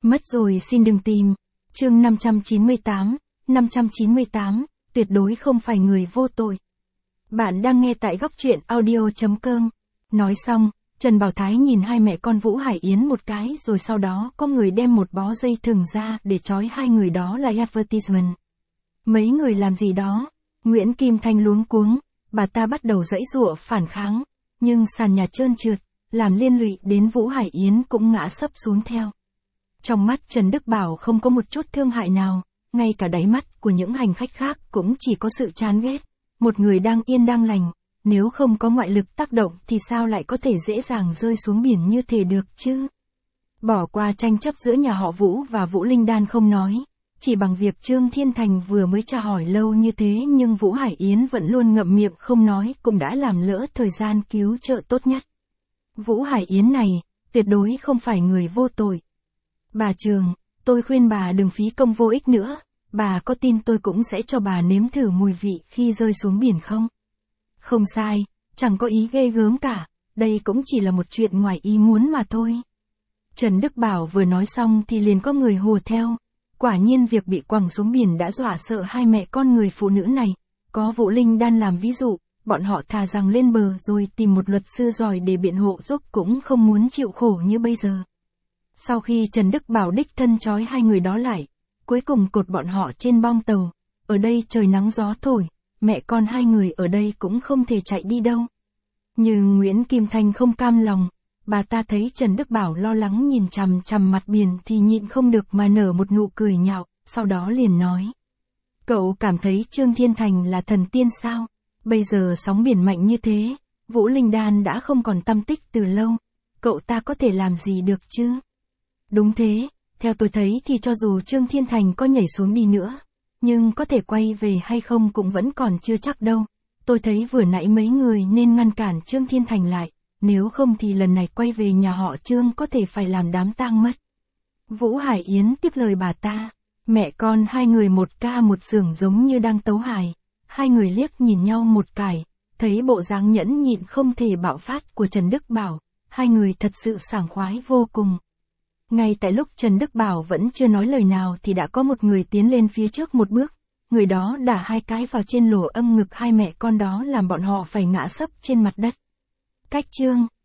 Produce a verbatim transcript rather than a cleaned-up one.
Mất rồi xin đừng tìm. Chương năm trăm chín mươi tám, năm trăm chín mươi tám, tuyệt đối không phải người vô tội. Bạn đang nghe tại góc truyện audio chấm com. Nói xong, Trần Bảo Thái nhìn hai mẹ con Vũ Hải Yến một cái rồi sau đó có người đem một bó dây thừng ra để trói hai người đó là advertisement. Mấy người làm gì đó? Nguyễn Kim Thanh luống cuống, bà ta bắt đầu giãy giụa phản kháng, nhưng sàn nhà trơn trượt, làm liên lụy đến Vũ Hải Yến cũng ngã sấp xuống theo. Trong mắt Trần Đức Bảo không có một chút thương hại nào, ngay cả đáy mắt của những hành khách khác cũng chỉ có sự chán ghét. Một người đang yên đang lành, nếu không có ngoại lực tác động thì sao lại có thể dễ dàng rơi xuống biển như thế được chứ? Bỏ qua tranh chấp giữa nhà họ Vũ và Vũ Linh Đan không nói, chỉ bằng việc Trương Thiên Thành vừa mới tra hỏi lâu như thế nhưng Vũ Hải Yến vẫn luôn ngậm miệng không nói cũng đã làm lỡ thời gian cứu trợ tốt nhất. Vũ Hải Yến này, tuyệt đối không phải người vô tội. Bà Trường, tôi khuyên bà đừng phí công vô ích nữa, bà có tin tôi cũng sẽ cho bà nếm thử mùi vị khi rơi xuống biển không? Không sai, chẳng có ý ghê gớm cả, đây cũng chỉ là một chuyện ngoài ý muốn mà thôi. Trần Đức Bảo vừa nói xong thì liền có người hùa theo, quả nhiên việc bị quẳng xuống biển đã dọa sợ hai mẹ con người phụ nữ này, có Vũ Linh Đan làm ví dụ, bọn họ thà rằng lên bờ rồi tìm một luật sư giỏi để biện hộ giúp cũng không muốn chịu khổ như bây giờ. Sau khi Trần Đức Bảo đích thân trói hai người đó lại, cuối cùng cột bọn họ trên bong tàu, ở đây trời nắng gió thổi, mẹ con hai người ở đây cũng không thể chạy đi đâu. Nhưng Nguyễn Kim Thanh không cam lòng, bà ta thấy Trần Đức Bảo lo lắng nhìn chằm chằm mặt biển thì nhịn không được mà nở một nụ cười nhạo, sau đó liền nói. Cậu cảm thấy Trương Thiên Thành là thần tiên sao? Bây giờ sóng biển mạnh như thế, Vũ Linh Đan đã không còn tăm tích từ lâu, cậu ta có thể làm gì được chứ? Đúng thế, theo tôi thấy thì cho dù Trương Thiên Thành có nhảy xuống đi nữa, nhưng có thể quay về hay không cũng vẫn còn chưa chắc đâu. Tôi thấy vừa nãy mấy người nên ngăn cản Trương Thiên Thành lại, nếu không thì lần này quay về nhà họ Trương có thể phải làm đám tang mất. Vũ Hải Yến tiếp lời bà ta, mẹ con hai người một ca một xưởng giống như đang tấu hài, hai người liếc nhìn nhau một cái, thấy bộ dáng nhẫn nhịn không thể bạo phát của Trần Đức Bảo, hai người thật sự sảng khoái vô cùng. Ngay tại lúc Trần Đức Bảo vẫn chưa nói lời nào thì đã có một người tiến lên phía trước một bước, người đó đả hai cái vào trên lỗ âm ngực hai mẹ con đó làm bọn họ phải ngã sấp trên mặt đất. Cách Trương